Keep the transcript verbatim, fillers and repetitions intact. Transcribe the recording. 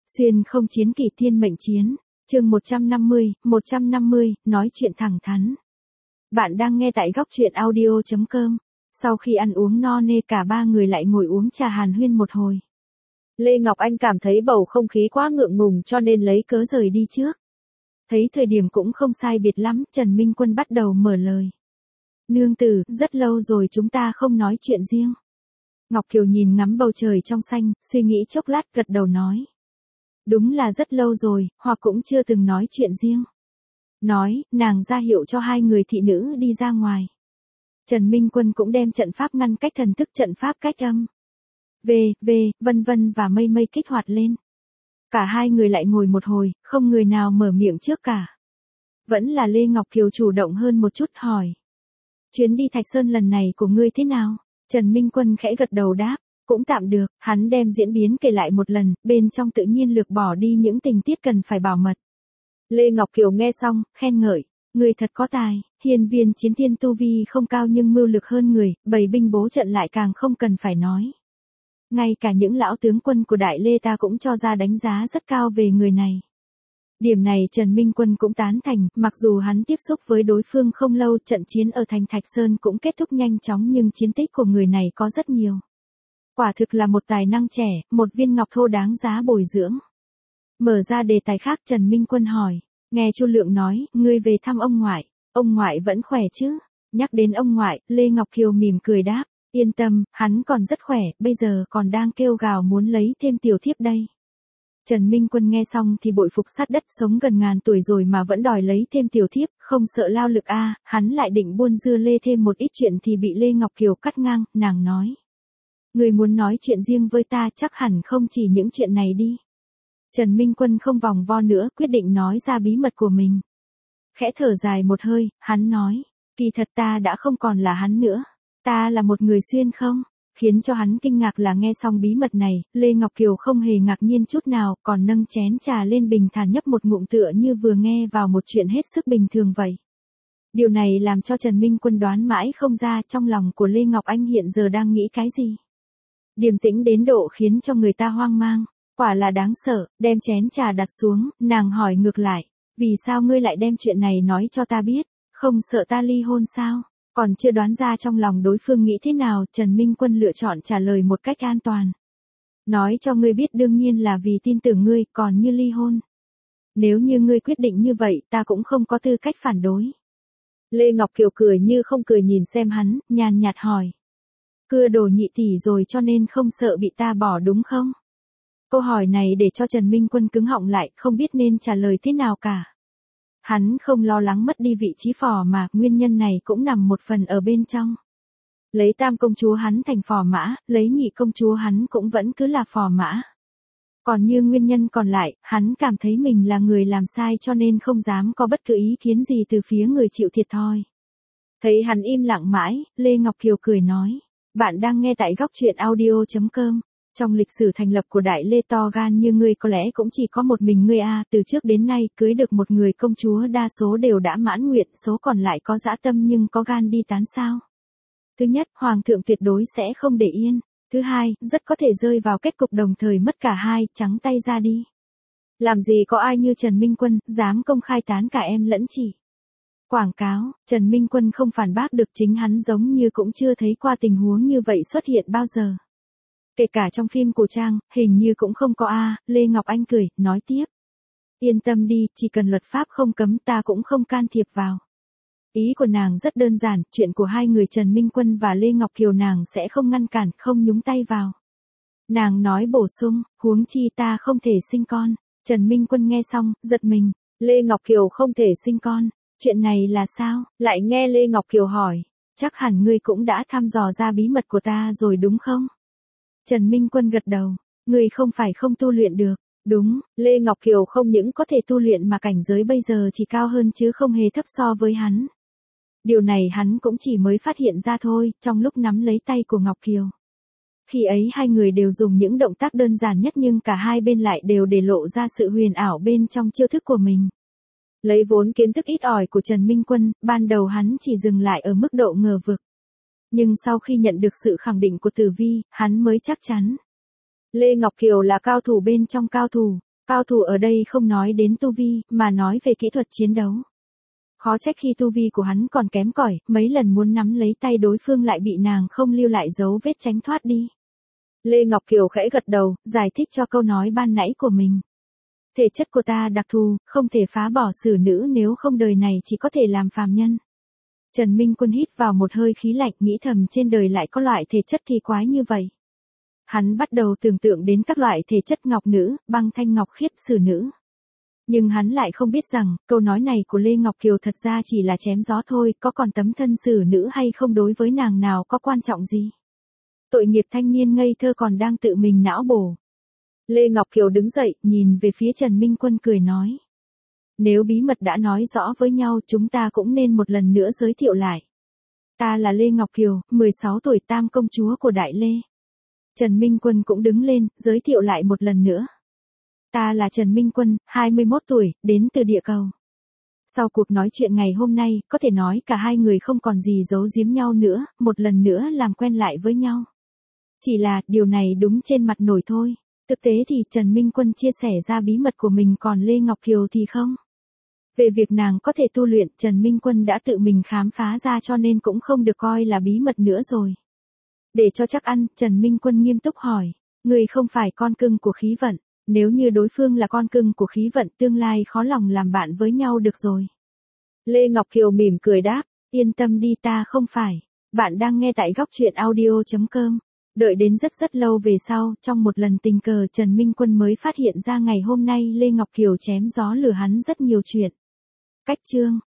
Xuyên không chiến kỳ thiên mệnh chiến, chương một trăm năm mươi, một trăm năm mươi, nói chuyện thẳng thắn. Bạn đang nghe tại góc truyện audio chấm com. Sau khi ăn uống no nê cả ba người lại ngồi uống trà hàn huyên một hồi. Lê Ngọc Anh cảm thấy bầu không khí quá ngượng ngùng cho nên lấy cớ rời đi trước. Thấy thời điểm cũng không sai biệt lắm, Trần Minh Quân bắt đầu mở lời. Nương tử, rất lâu rồi chúng ta không nói chuyện riêng. Ngọc Kiều nhìn ngắm bầu trời trong xanh, suy nghĩ chốc lát gật đầu nói. Đúng là rất lâu rồi, hoặc cũng chưa từng nói chuyện riêng. Nói, nàng ra hiệu cho hai người thị nữ đi ra ngoài. Trần Minh Quân cũng đem trận pháp ngăn cách thần thức trận pháp cách âm. Về, về, vân vân và mây mây kích hoạt lên. Cả hai người lại ngồi một hồi, không người nào mở miệng trước cả. Vẫn là Lê Ngọc Kiều chủ động hơn một chút hỏi. Chuyến đi Thạch Sơn lần này của ngươi thế nào? Trần Minh Quân khẽ gật đầu đáp. Cũng tạm được, hắn đem diễn biến kể lại một lần, bên trong tự nhiên lược bỏ đi những tình tiết cần phải bảo mật. Lê Ngọc Kiều nghe xong, khen ngợi, người thật có tài, hiên viên chiến thiên tu vi không cao nhưng mưu lực hơn người, bày binh bố trận lại càng không cần phải nói. Ngay cả những lão tướng quân của Đại Lê ta cũng cho ra đánh giá rất cao về người này. Điểm này Trần Minh Quân cũng tán thành, mặc dù hắn tiếp xúc với đối phương không lâu, trận chiến ở thành Thạch Sơn cũng kết thúc nhanh chóng nhưng chiến tích của người này có rất nhiều. Quả thực là một tài năng trẻ, một viên ngọc thô đáng giá bồi dưỡng. Mở ra đề tài khác Trần Minh Quân hỏi, nghe Chu Lượng nói, ngươi về thăm ông ngoại, ông ngoại vẫn khỏe chứ? Nhắc đến ông ngoại, Lê Ngọc Kiều mỉm cười đáp, yên tâm, hắn còn rất khỏe, bây giờ còn đang kêu gào muốn lấy thêm tiểu thiếp đây. Trần Minh Quân nghe xong thì bội phục sát đất, sống gần ngàn tuổi rồi mà vẫn đòi lấy thêm tiểu thiếp, không sợ lao lực a, à, hắn lại định buôn dưa lê thêm một ít chuyện thì bị Lê Ngọc Kiều cắt ngang, nàng nói. Người muốn nói chuyện riêng với ta chắc hẳn không chỉ những chuyện này đi. Trần Minh Quân không vòng vo nữa, quyết định nói ra bí mật của mình. Khẽ thở dài một hơi, hắn nói, kỳ thật ta đã không còn là hắn nữa. Ta là một người xuyên không? Khiến cho hắn kinh ngạc là nghe xong bí mật này, Lê Ngọc Kiều không hề ngạc nhiên chút nào, còn nâng chén trà lên bình thản nhấp một ngụm tựa như vừa nghe vào một chuyện hết sức bình thường vậy. Điều này làm cho Trần Minh Quân đoán mãi không ra trong lòng của Lê Ngọc Anh hiện giờ đang nghĩ cái gì. Điềm tĩnh đến độ khiến cho người ta hoang mang, quả là đáng sợ, đem chén trà đặt xuống, nàng hỏi ngược lại, vì sao ngươi lại đem chuyện này nói cho ta biết, không sợ ta ly hôn sao? Còn chưa đoán ra trong lòng đối phương nghĩ thế nào, Trần Minh Quân lựa chọn trả lời một cách an toàn. Nói cho ngươi biết đương nhiên là vì tin tưởng ngươi, còn như ly hôn. Nếu như ngươi quyết định như vậy, ta cũng không có tư cách phản đối. Lê Ngọc Kiều cười như không cười nhìn xem hắn, nhàn nhạt hỏi. Cưa đồ nhị tỷ rồi cho nên không sợ bị ta bỏ đúng không? Câu hỏi này để cho Trần Minh Quân cứng họng lại, không biết nên trả lời thế nào cả. Hắn không lo lắng mất đi vị trí phò mà, nguyên nhân này cũng nằm một phần ở bên trong. Lấy tam công chúa hắn thành phò mã, lấy nhị công chúa hắn cũng vẫn cứ là phò mã. Còn như nguyên nhân còn lại, hắn cảm thấy mình là người làm sai cho nên không dám có bất cứ ý kiến gì từ phía người chịu thiệt thòi. Thấy hắn im lặng mãi, Lê Ngọc Kiều cười nói. Bạn đang nghe tại góc truyện audio chấm com. Trong lịch sử thành lập của Đại Lê to gan như ngươi có lẽ cũng chỉ có một mình ngươi a, à, từ trước đến nay cưới được một người công chúa đa số đều đã mãn nguyện, số còn lại có dã tâm nhưng có gan đi tán sao. Thứ nhất, hoàng thượng tuyệt đối sẽ không để yên. Thứ hai, rất có thể rơi vào kết cục đồng thời mất cả hai, trắng tay ra đi. Làm gì có ai như Trần Minh Quân, dám công khai tán cả em lẫn chị. Quảng cáo, Trần Minh Quân không phản bác được, chính hắn giống như cũng chưa thấy qua tình huống như vậy xuất hiện bao giờ. Kể cả trong phim cổ trang, hình như cũng không có a, à, Lê Ngọc Anh cười, nói tiếp. Yên tâm đi, chỉ cần luật pháp không cấm ta cũng không can thiệp vào. Ý của nàng rất đơn giản, chuyện của hai người Trần Minh Quân và Lê Ngọc Kiều nàng sẽ không ngăn cản, không nhúng tay vào. Nàng nói bổ sung, huống chi ta không thể sinh con. Trần Minh Quân nghe xong, giật mình, Lê Ngọc Kiều không thể sinh con. Chuyện này là sao? Lại nghe Lê Ngọc Kiều hỏi, chắc hẳn ngươi cũng đã thăm dò ra bí mật của ta rồi đúng không? Trần Minh Quân gật đầu, ngươi không phải không tu luyện được. Đúng, Lê Ngọc Kiều không những có thể tu luyện mà cảnh giới bây giờ chỉ cao hơn chứ không hề thấp so với hắn. Điều này hắn cũng chỉ mới phát hiện ra thôi, trong lúc nắm lấy tay của Ngọc Kiều. Khi ấy hai người đều dùng những động tác đơn giản nhất nhưng cả hai bên lại đều để lộ ra sự huyền ảo bên trong chiêu thức của mình. Lấy vốn kiến thức ít ỏi của Trần Minh Quân, ban đầu hắn chỉ dừng lại ở mức độ ngờ vực. Nhưng sau khi nhận được sự khẳng định của Tử Vi, hắn mới chắc chắn. Lê Ngọc Kiều là cao thủ bên trong cao thủ, Cao thủ ở đây không nói đến tu vi, mà nói về kỹ thuật chiến đấu. Khó trách khi tu vi của hắn còn kém cỏi, mấy lần muốn nắm lấy tay đối phương lại bị nàng không lưu lại dấu vết tránh thoát đi. Lê Ngọc Kiều khẽ gật đầu, giải thích cho câu nói ban nãy của mình. Thể chất của ta đặc thù, không thể phá bỏ xử nữ, nếu không đời này chỉ có thể làm phàm nhân. Trần Minh Quân hít vào một hơi khí lạnh, nghĩ thầm trên đời lại có loại thể chất kỳ quái như vậy. Hắn bắt đầu tưởng tượng đến các loại thể chất ngọc nữ, băng thanh ngọc khiết, xử nữ. Nhưng hắn lại không biết rằng, câu nói này của Lê Ngọc Kiều thật ra chỉ là chém gió thôi, có còn tấm thân xử nữ hay không đối với nàng nào có quan trọng gì. Tội nghiệp thanh niên ngây thơ còn đang tự mình não bổ. Lê Ngọc Kiều đứng dậy, nhìn về phía Trần Minh Quân cười nói. Nếu bí mật đã nói rõ với nhau, chúng ta cũng nên một lần nữa giới thiệu lại. Ta là Lê Ngọc Kiều, mười sáu tuổi, tam công chúa của Đại Lê. Trần Minh Quân cũng đứng lên, giới thiệu lại một lần nữa. Ta là Trần Minh Quân, hai mươi mốt tuổi, đến từ địa cầu. Sau cuộc nói chuyện ngày hôm nay, có thể nói cả hai người không còn gì giấu giếm nhau nữa, một lần nữa làm quen lại với nhau. Chỉ là, điều này đúng trên mặt nổi thôi. Thực tế thì Trần Minh Quân chia sẻ ra bí mật của mình, còn Lê Ngọc Kiều thì không. Về việc nàng có thể tu luyện, Trần Minh Quân đã tự mình khám phá ra, cho nên cũng không được coi là bí mật nữa rồi. Để cho chắc ăn, Trần Minh Quân nghiêm túc hỏi. Người không phải con cưng của khí vận. Nếu như đối phương là con cưng của khí vận, tương lai khó lòng làm bạn với nhau được rồi. Lê Ngọc Kiều mỉm cười đáp. Yên tâm đi, ta không phải. Bạn đang nghe tại góc truyện audio chấm com. Đợi đến rất rất lâu về sau, trong một lần tình cờ, Trần Minh Quân mới phát hiện ra ngày hôm nay Lê Ngọc Kiều chém gió lừa hắn rất nhiều chuyện. Cách chương